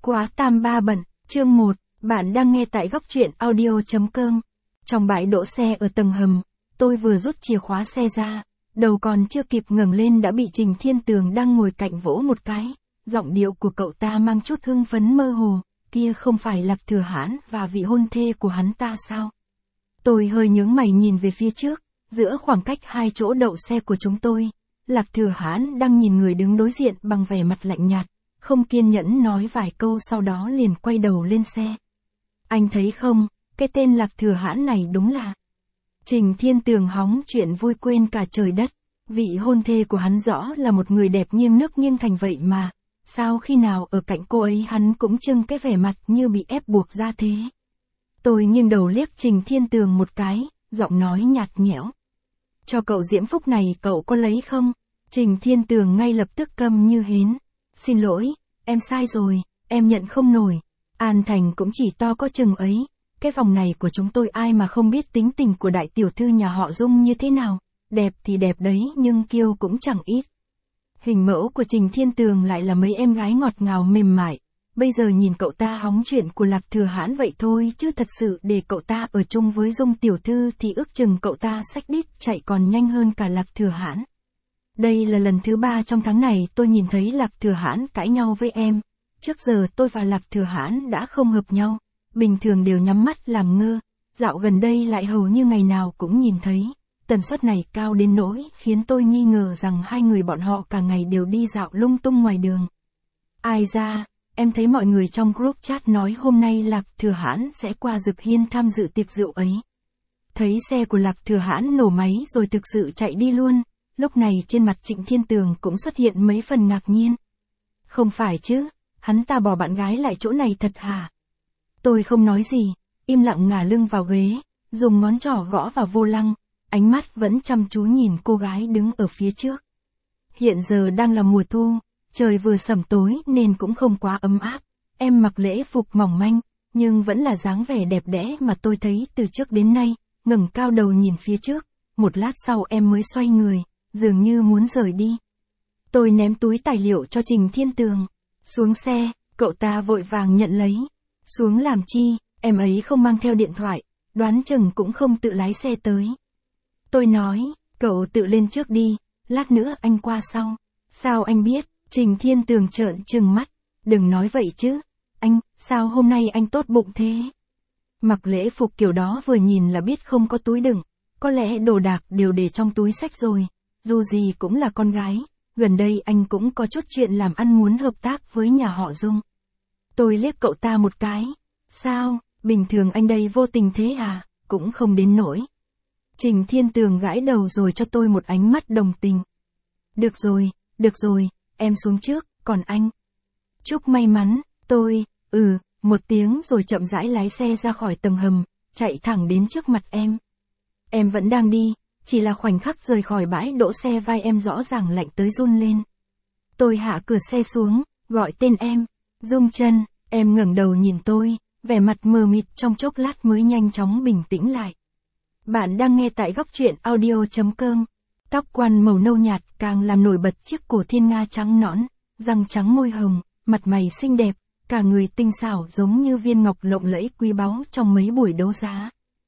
Quá tam ba bận, chương 1, bạn đang nghe tại góc truyện audio.com. Trong bãi đỗ xe ở tầng hầm, tôi vừa rút chìa khóa xe ra, đầu còn chưa kịp ngẩng lên đã bị Trình Thiên Tường đang ngồi cạnh vỗ một cái. Giọng điệu của cậu ta mang chút hưng phấn mơ hồ, kia không phải Lạc Thừa Hãn và vị hôn thê của hắn ta sao? Tôi hơi nhướng mày nhìn về phía trước, giữa khoảng cách hai chỗ đậu xe của chúng tôi, Lạc Thừa Hãn đang nhìn người đứng đối diện bằng vẻ mặt lạnh nhạt, không kiên nhẫn nói vài câu sau đó liền quay đầu lên xe. Anh thấy không, cái tên Lạc Thừa Hãn này đúng là... Trình Thiên Tường hóng chuyện vui quên cả trời đất, vị hôn thê của hắn rõ là một người đẹp nghiêng nước nghiêng thành vậy mà, sao khi nào ở cạnh cô ấy hắn cũng trưng cái vẻ mặt như bị ép buộc ra thế. Tôi nghiêng đầu liếc Trình Thiên Tường một cái, giọng nói nhạt nhẽo. Cho cậu diễm phúc này cậu có lấy không? Trình Thiên Tường ngay lập tức câm như hến. Xin lỗi, em sai rồi, em nhận không nổi. An Thành cũng chỉ to có chừng ấy. Cái vòng này của chúng tôi ai mà không biết tính tình của đại tiểu thư nhà họ Dung như thế nào. Đẹp thì đẹp đấy nhưng kiêu cũng chẳng ít. Hình mẫu của Trình Thiên Tường lại là mấy em gái ngọt ngào mềm mại. Bây giờ nhìn cậu ta hóng chuyện của Lạc Thừa Hãn vậy thôi chứ thật sự để cậu ta ở chung với Dung tiểu thư thì ước chừng cậu ta xách đít chạy còn nhanh hơn cả Lạc Thừa Hãn. Đây là lần thứ 3 trong tháng này tôi nhìn thấy Lạc Thừa Hãn cãi nhau với em. Trước giờ tôi và Lạc Thừa Hãn đã không hợp nhau, bình thường đều nhắm mắt làm ngơ, dạo gần đây lại hầu như ngày nào cũng nhìn thấy. Tần suất này cao đến nỗi khiến tôi nghi ngờ rằng hai người bọn họ cả ngày đều đi dạo lung tung ngoài đường. Ai ra, em thấy mọi người trong group chat nói hôm nay Lạc Thừa Hãn sẽ qua Dực Hiên tham dự tiệc rượu ấy. Thấy xe của Lạc Thừa Hãn nổ máy rồi thực sự chạy đi luôn. Lúc này trên mặt Trịnh Thiên Tường cũng xuất hiện mấy phần ngạc nhiên. Không phải chứ, hắn ta bỏ bạn gái lại chỗ này thật hả? Tôi không nói gì, im lặng ngả lưng vào ghế, dùng ngón trỏ gõ vào vô lăng, ánh mắt vẫn chăm chú nhìn cô gái đứng ở phía trước. Hiện giờ đang là mùa thu, trời vừa sẩm tối nên cũng không quá ấm áp. Em mặc lễ phục mỏng manh, nhưng vẫn là dáng vẻ đẹp đẽ mà tôi thấy từ trước đến nay, ngẩng cao đầu nhìn phía trước, một lát sau em mới xoay người. Dường như muốn rời đi. Tôi ném túi tài liệu cho Trình Thiên Tường. Xuống xe, cậu ta vội vàng nhận lấy. Xuống làm chi, em ấy không mang theo điện thoại, đoán chừng cũng không tự lái xe tới. Tôi nói, cậu tự lên trước đi, lát nữa anh qua sau. Sao anh biết? Trình Thiên Tường trợn trừng mắt. Đừng nói vậy chứ. Anh, sao hôm nay anh tốt bụng thế? Mặc lễ phục kiểu đó vừa nhìn là biết không có túi đựng. Có lẽ đồ đạc đều để trong túi xách rồi. Dù gì cũng là con gái, gần đây anh cũng có chút chuyện làm ăn muốn hợp tác với nhà họ Dung. Tôi liếc cậu ta một cái. Sao, bình thường anh đây vô tình thế à, cũng không đến nỗi. Trình Thiên Tường gãi đầu rồi cho tôi một ánh mắt đồng tình. Được rồi, em xuống trước, còn anh? Chúc may mắn, tôi, một tiếng rồi chậm rãi lái xe ra khỏi tầng hầm, chạy thẳng đến trước mặt em. Em vẫn đang đi. Chỉ là khoảnh khắc rời khỏi bãi đỗ xe vai em rõ ràng lạnh tới run lên. Tôi hạ cửa xe xuống, gọi tên em. Dung Chân, em ngẩng đầu nhìn tôi, vẻ mặt mờ mịt trong chốc lát mới nhanh chóng bình tĩnh lại. Bạn đang nghe tại góc truyện audio.com. Tóc quăn màu nâu nhạt càng làm nổi bật chiếc cổ thiên nga trắng nõn, răng trắng môi hồng, mặt mày xinh đẹp, cả người tinh xảo giống như viên ngọc lộng lẫy quý báu trong mấy buổi đấu giá.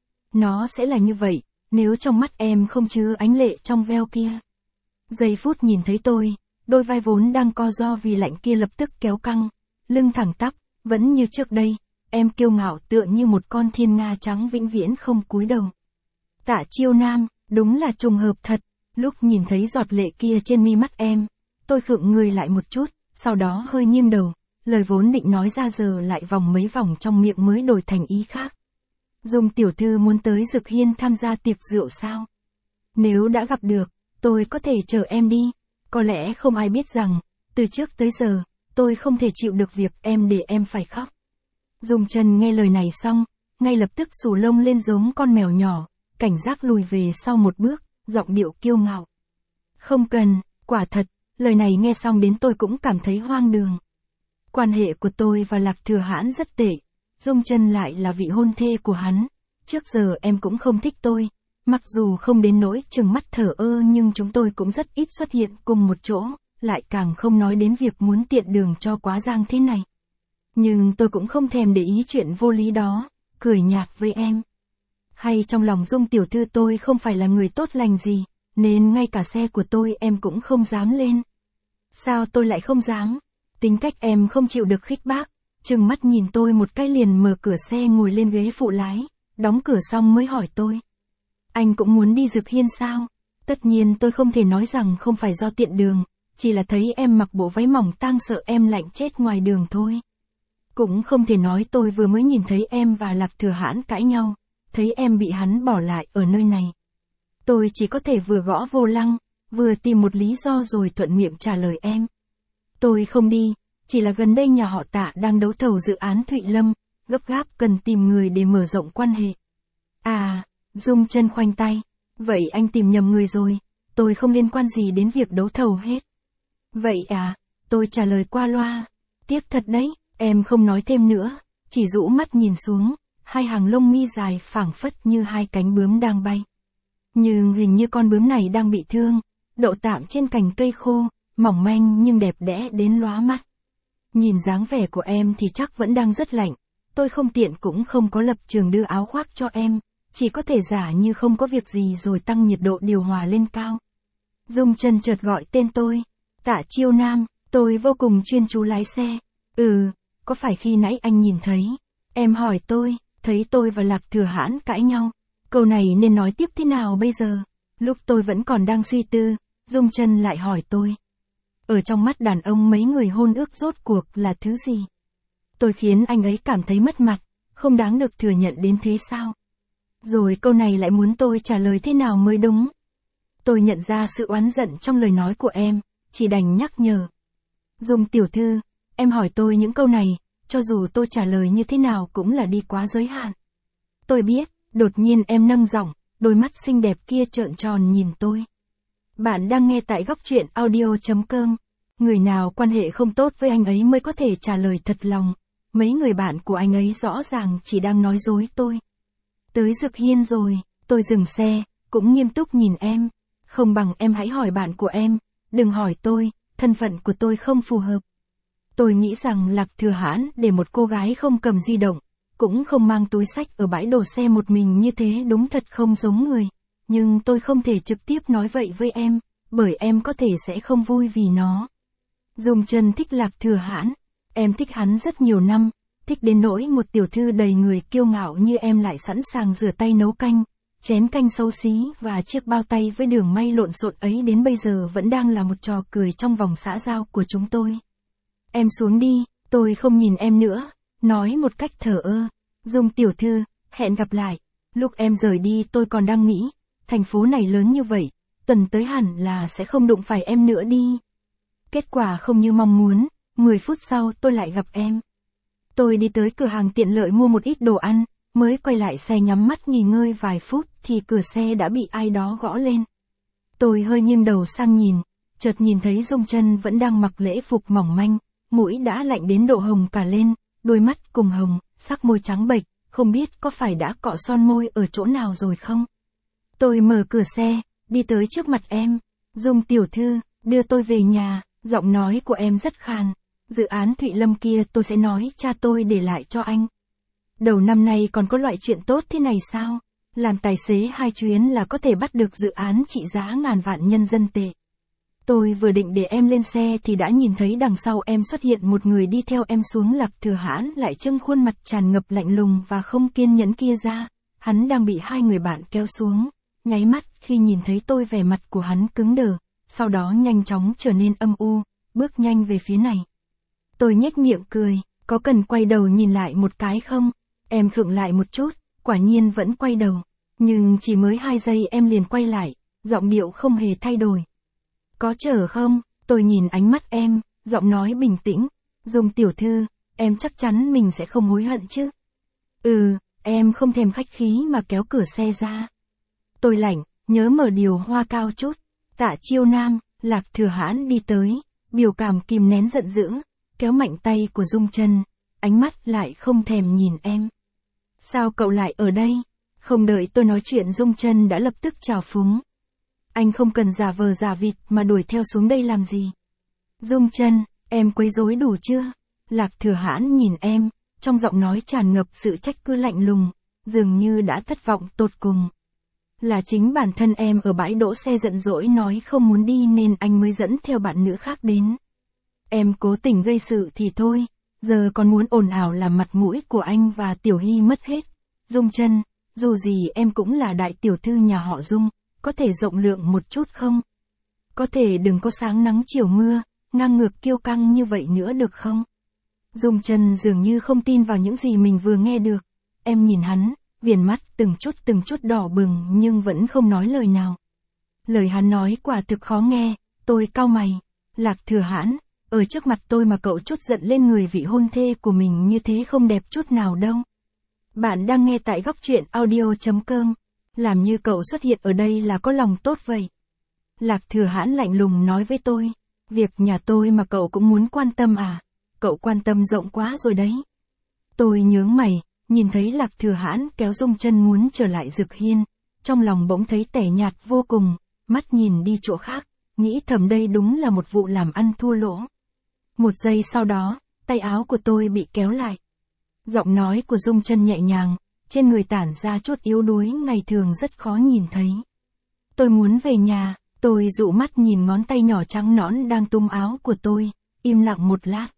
Nó sẽ là như vậy. Nếu trong mắt em không chứa ánh lệ trong veo kia. Giây phút nhìn thấy tôi, đôi vai vốn đang co ro vì lạnh kia lập tức kéo căng, lưng thẳng tắp, vẫn như trước đây, em kiêu ngạo tựa như một con thiên nga trắng vĩnh viễn không cúi đầu. Tạ Chiêu Nam, đúng là trùng hợp thật, lúc nhìn thấy giọt lệ kia trên mi mắt em, tôi khựng người lại một chút, sau đó hơi nghiêng đầu, lời vốn định nói ra giờ lại vòng mấy vòng trong miệng mới đổi thành ý khác. Dung tiểu thư muốn tới Dực Hiên tham gia tiệc rượu sao? Nếu đã gặp được, tôi có thể chờ em đi. Có lẽ không ai biết rằng, từ trước tới giờ, tôi không thể chịu được việc em để em phải khóc. Dung Chân nghe lời này xong, ngay lập tức xù lông lên giống con mèo nhỏ, cảnh giác lùi về sau một bước, giọng điệu kiêu ngạo. Không cần, quả thật, lời này nghe xong đến tôi cũng cảm thấy hoang đường. Quan hệ của tôi và Lạc Thừa Hãn rất tệ. Dung Chân lại là vị hôn thê của hắn. Trước giờ em cũng không thích tôi. Mặc dù không đến nỗi trừng mắt thờ ơ nhưng chúng tôi cũng rất ít xuất hiện cùng một chỗ. Lại càng không nói đến việc muốn tiện đường cho quá giang thế này. Nhưng tôi cũng không thèm để ý chuyện vô lý đó, cười nhạt với em. Hay trong lòng Dung tiểu thư tôi không phải là người tốt lành gì, nên ngay cả xe của tôi em cũng không dám lên. Sao tôi lại không dám? Tính cách em không chịu được khích bác, trừng mắt nhìn tôi một cái liền mở cửa xe ngồi lên ghế phụ lái, đóng cửa xong mới hỏi tôi. Anh cũng muốn đi Dực Hiên sao? Tất nhiên tôi không thể nói rằng không phải do tiện đường, chỉ là thấy em mặc bộ váy mỏng tang sợ em lạnh chết ngoài đường thôi. Cũng không thể nói tôi vừa mới nhìn thấy em và Lạc Thừa Hãn cãi nhau, thấy em bị hắn bỏ lại ở nơi này. Tôi chỉ có thể vừa gõ vô lăng, vừa tìm một lý do rồi thuận miệng trả lời em. Tôi không đi, chỉ là gần đây nhà họ Tạ đang đấu thầu dự án Thụy Lâm, gấp gáp cần tìm người để mở rộng quan hệ. À, Dung chân khoanh tay, vậy anh tìm nhầm người rồi, tôi không liên quan gì đến việc đấu thầu hết. Vậy à, tôi trả lời qua loa, tiếc thật đấy, em không nói thêm nữa, chỉ rũ mắt nhìn xuống, hai hàng lông mi dài phảng phất như hai cánh bướm đang bay. Nhưng hình như con bướm này đang bị thương, đậu tạm trên cành cây khô, mỏng manh nhưng đẹp đẽ đến lóa mắt. Nhìn dáng vẻ của em thì chắc vẫn đang rất lạnh, tôi không tiện cũng không có lập trường đưa áo khoác cho em, chỉ có thể giả như không có việc gì rồi tăng nhiệt độ điều hòa lên cao. Dung chân chợt gọi tên tôi, Tạ Chiêu Nam, tôi vô cùng chuyên chú lái xe. Có phải khi nãy anh nhìn thấy? Em hỏi tôi, thấy tôi và Lạc Thừa Hãn cãi nhau. Câu này nên nói tiếp thế nào bây giờ? Lúc tôi vẫn còn đang suy tư, Dung chân lại hỏi tôi. Ở trong mắt đàn ông mấy người hôn ước rốt cuộc là thứ gì? Tôi khiến anh ấy cảm thấy mất mặt, không đáng được thừa nhận đến thế sao? Rồi câu này lại muốn tôi trả lời thế nào mới đúng? Tôi nhận ra sự oán giận trong lời nói của em, chỉ đành nhắc nhở. Dung tiểu thư, em hỏi tôi những câu này, cho dù tôi trả lời như thế nào cũng là đi quá giới hạn. Tôi biết, đột nhiên em nâng giọng, đôi mắt xinh đẹp kia trợn tròn nhìn tôi. Bạn đang nghe tại góc truyện audio.com. Người nào quan hệ không tốt với anh ấy mới có thể trả lời thật lòng. Mấy người bạn của anh ấy rõ ràng chỉ đang nói dối tôi. Tới Dực Hiên rồi, tôi dừng xe, cũng nghiêm túc nhìn em. Không bằng em hãy hỏi bạn của em, đừng hỏi tôi, thân phận của tôi không phù hợp. Tôi nghĩ rằng Lạc Thừa Hãn để một cô gái không cầm di động, cũng không mang túi xách ở bãi đổ xe một mình như thế đúng thật không giống người. Nhưng tôi không thể trực tiếp nói vậy với em, bởi em có thể sẽ không vui vì nó. Dung chân thích Lạc Thừa Hãn, em thích hắn rất nhiều năm, thích đến nỗi một tiểu thư đầy người kiêu ngạo như em lại sẵn sàng rửa tay nấu canh, chén canh xấu xí và chiếc bao tay với đường may lộn xộn ấy đến bây giờ vẫn đang là một trò cười trong vòng xã giao của chúng tôi. Em xuống đi, tôi không nhìn em nữa, nói một cách thờ ơ. Dung tiểu thư, hẹn gặp lại. Lúc em rời đi tôi còn đang nghĩ, thành phố này lớn như vậy, tuần tới hẳn là sẽ không đụng phải em nữa đi. Kết quả không như mong muốn, 10 phút sau tôi lại gặp em. Tôi đi tới cửa hàng tiện lợi mua một ít đồ ăn, mới quay lại xe nhắm mắt nghỉ ngơi vài phút thì cửa xe đã bị ai đó gõ lên. Tôi hơi nghiêng đầu sang nhìn, chợt nhìn thấy Dung chân vẫn đang mặc lễ phục mỏng manh, mũi đã lạnh đến độ hồng cả lên, đôi mắt cùng hồng, sắc môi trắng bệch, không biết có phải đã cọ son môi ở chỗ nào rồi không? Tôi mở cửa xe, đi tới trước mặt em. Dung tiểu thư, đưa tôi về nhà, giọng nói của em rất khàn. Dự án Thụy Lâm kia tôi sẽ nói cha tôi để lại cho anh. Đầu năm nay còn có loại chuyện tốt thế này sao? Làm tài xế 2 chuyến là có thể bắt được dự án trị giá ngàn vạn nhân dân tệ. Tôi vừa định để em lên xe thì đã nhìn thấy đằng sau em xuất hiện một người đi theo em xuống. Lạc Thừa Hãn lại trưng khuôn mặt tràn ngập lạnh lùng và không kiên nhẫn kia ra. Hắn đang bị 2 người bạn kéo xuống. Nháy mắt khi nhìn thấy tôi vẻ mặt của hắn cứng đờ, sau đó nhanh chóng trở nên âm u, bước nhanh về phía này. Tôi nhếch miệng cười, có cần quay đầu nhìn lại một cái không? Em khựng lại một chút, quả nhiên vẫn quay đầu. Nhưng chỉ mới 2 giây em liền quay lại, giọng điệu không hề thay đổi. Có chờ không? Tôi nhìn ánh mắt em, giọng nói bình tĩnh. Dung tiểu thư, em chắc chắn mình sẽ không hối hận chứ? Em không thèm khách khí mà kéo cửa xe ra. Tôi lạnh, nhớ mở điều hoa cao chút. Tạ Chiêu Nam, Lạc Thừa Hãn đi tới, biểu cảm kìm nén giận dữ, kéo mạnh tay của Dung chân, ánh mắt lại không thèm nhìn em. Sao cậu lại ở đây? Không đợi tôi nói chuyện Dung chân đã lập tức chào phúng. Anh không cần giả vờ giả vịt mà đuổi theo xuống đây làm gì? Dung chân, em quấy rối đủ chưa? Lạc Thừa Hãn nhìn em, trong giọng nói tràn ngập sự trách cứ lạnh lùng, dường như đã thất vọng tột cùng. Là chính bản thân em ở bãi đỗ xe giận dỗi nói không muốn đi nên anh mới dẫn theo bạn nữ khác đến. Em cố tình gây sự thì thôi, giờ còn muốn ồn ào làm mặt mũi của anh và Tiểu Hy mất hết. Dung Chân, dù gì em cũng là đại tiểu thư nhà họ Dung, có thể rộng lượng một chút không? Có thể đừng có sáng nắng chiều mưa, ngang ngược kiêu căng như vậy nữa được không? Dung Chân dường như không tin vào những gì mình vừa nghe được. Em nhìn hắn, viền mắt từng chút đỏ bừng nhưng vẫn không nói lời nào. Lời hắn nói quả thực khó nghe, tôi cau mày. Lạc Thừa Hãn, ở trước mặt tôi mà cậu chút giận lên người vị hôn thê của mình như thế không đẹp chút nào đâu. Bạn đang nghe tại góc truyện audio.com. Làm như cậu xuất hiện ở đây là có lòng tốt vậy. Lạc Thừa Hãn lạnh lùng nói với tôi. Việc nhà tôi mà cậu cũng muốn quan tâm à? Cậu quan tâm rộng quá rồi đấy. Tôi nhướng mày, nhìn thấy Lạc Thừa Hãn kéo Dung Chân muốn trở lại Dực Hiên. Trong lòng bỗng thấy tẻ nhạt vô cùng, mắt nhìn đi chỗ khác, nghĩ thầm đây đúng là một vụ làm ăn thua lỗ. Một giây sau đó, tay áo của tôi bị kéo lại. Giọng nói của Dung Chân nhẹ nhàng, trên người tản ra chút yếu đuối ngày thường rất khó nhìn thấy. Tôi muốn về nhà, tôi dụ mắt nhìn ngón tay nhỏ trắng nõn đang túm áo của tôi, im lặng một lát.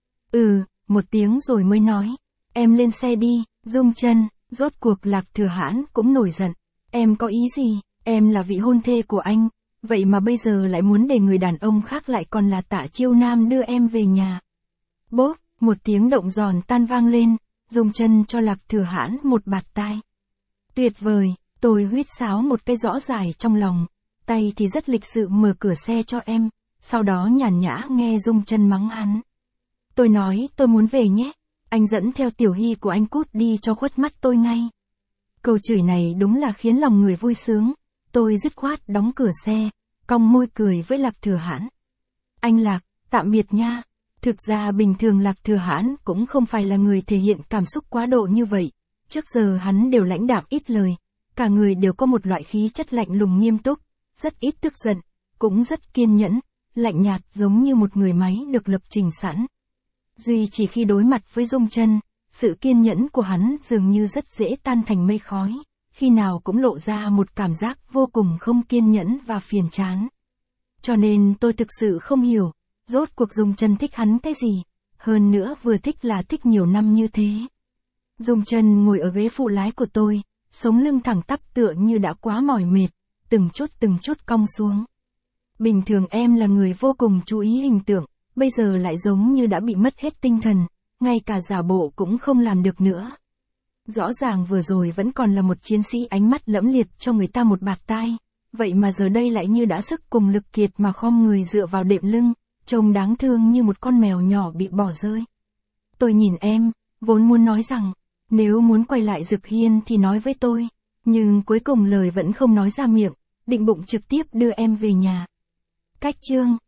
Một tiếng rồi mới nói, em lên xe đi, Dung Chân. Rốt cuộc Lạc Thừa Hãn cũng nổi giận. Em có ý gì, em là vị hôn thê của anh, vậy mà bây giờ lại muốn để người đàn ông khác lại còn là Tạ Chiêu Nam đưa em về nhà. Bốp, một tiếng động giòn tan vang lên, Dung Chân cho Lạc Thừa Hãn một bạt tai. Tuyệt vời, tôi huýt sáo một cái rõ dài trong lòng, tay thì rất lịch sự mở cửa xe cho em, sau đó nhàn nhã nghe Dung Chân mắng hắn. Tôi nói tôi muốn về nhé, anh dẫn theo Tiểu Hy của anh cút đi cho khuất mắt tôi ngay. Câu chửi này đúng là khiến lòng người vui sướng, tôi dứt khoát đóng cửa xe, cong môi cười với Lạc Thừa Hãn. Anh Lạc, tạm biệt nha. Thực ra bình thường Lạc Thừa Hãn cũng không phải là người thể hiện cảm xúc quá độ như vậy, trước giờ hắn đều lãnh đạm ít lời, cả người đều có một loại khí chất lạnh lùng nghiêm túc, rất ít tức giận, cũng rất kiên nhẫn, lạnh nhạt giống như một người máy được lập trình sẵn. Duy chỉ khi đối mặt với Dung Chân, sự kiên nhẫn của hắn dường như rất dễ tan thành mây khói, khi nào cũng lộ ra một cảm giác vô cùng không kiên nhẫn và phiền chán. Cho nên tôi thực sự không hiểu, rốt cuộc Dung Chân thích hắn cái gì, hơn nữa vừa thích là thích nhiều năm như thế. Dung Chân ngồi ở ghế phụ lái của tôi, sống lưng thẳng tắp tựa như đã quá mỏi mệt, từng chút cong xuống. Bình thường em là người vô cùng chú ý hình tượng, bây giờ lại giống như đã bị mất hết tinh thần, ngay cả giả bộ cũng không làm được nữa. Rõ ràng vừa rồi vẫn còn là một chiến sĩ ánh mắt lẫm liệt cho người ta một bạt tai, vậy mà giờ đây lại như đã sức cùng lực kiệt mà khom người dựa vào đệm lưng, trông đáng thương như một con mèo nhỏ bị bỏ rơi. Tôi nhìn em, vốn muốn nói rằng, nếu muốn quay lại Dực Hiên thì nói với tôi, nhưng cuối cùng lời vẫn không nói ra miệng, định bụng trực tiếp đưa em về nhà. Cách chương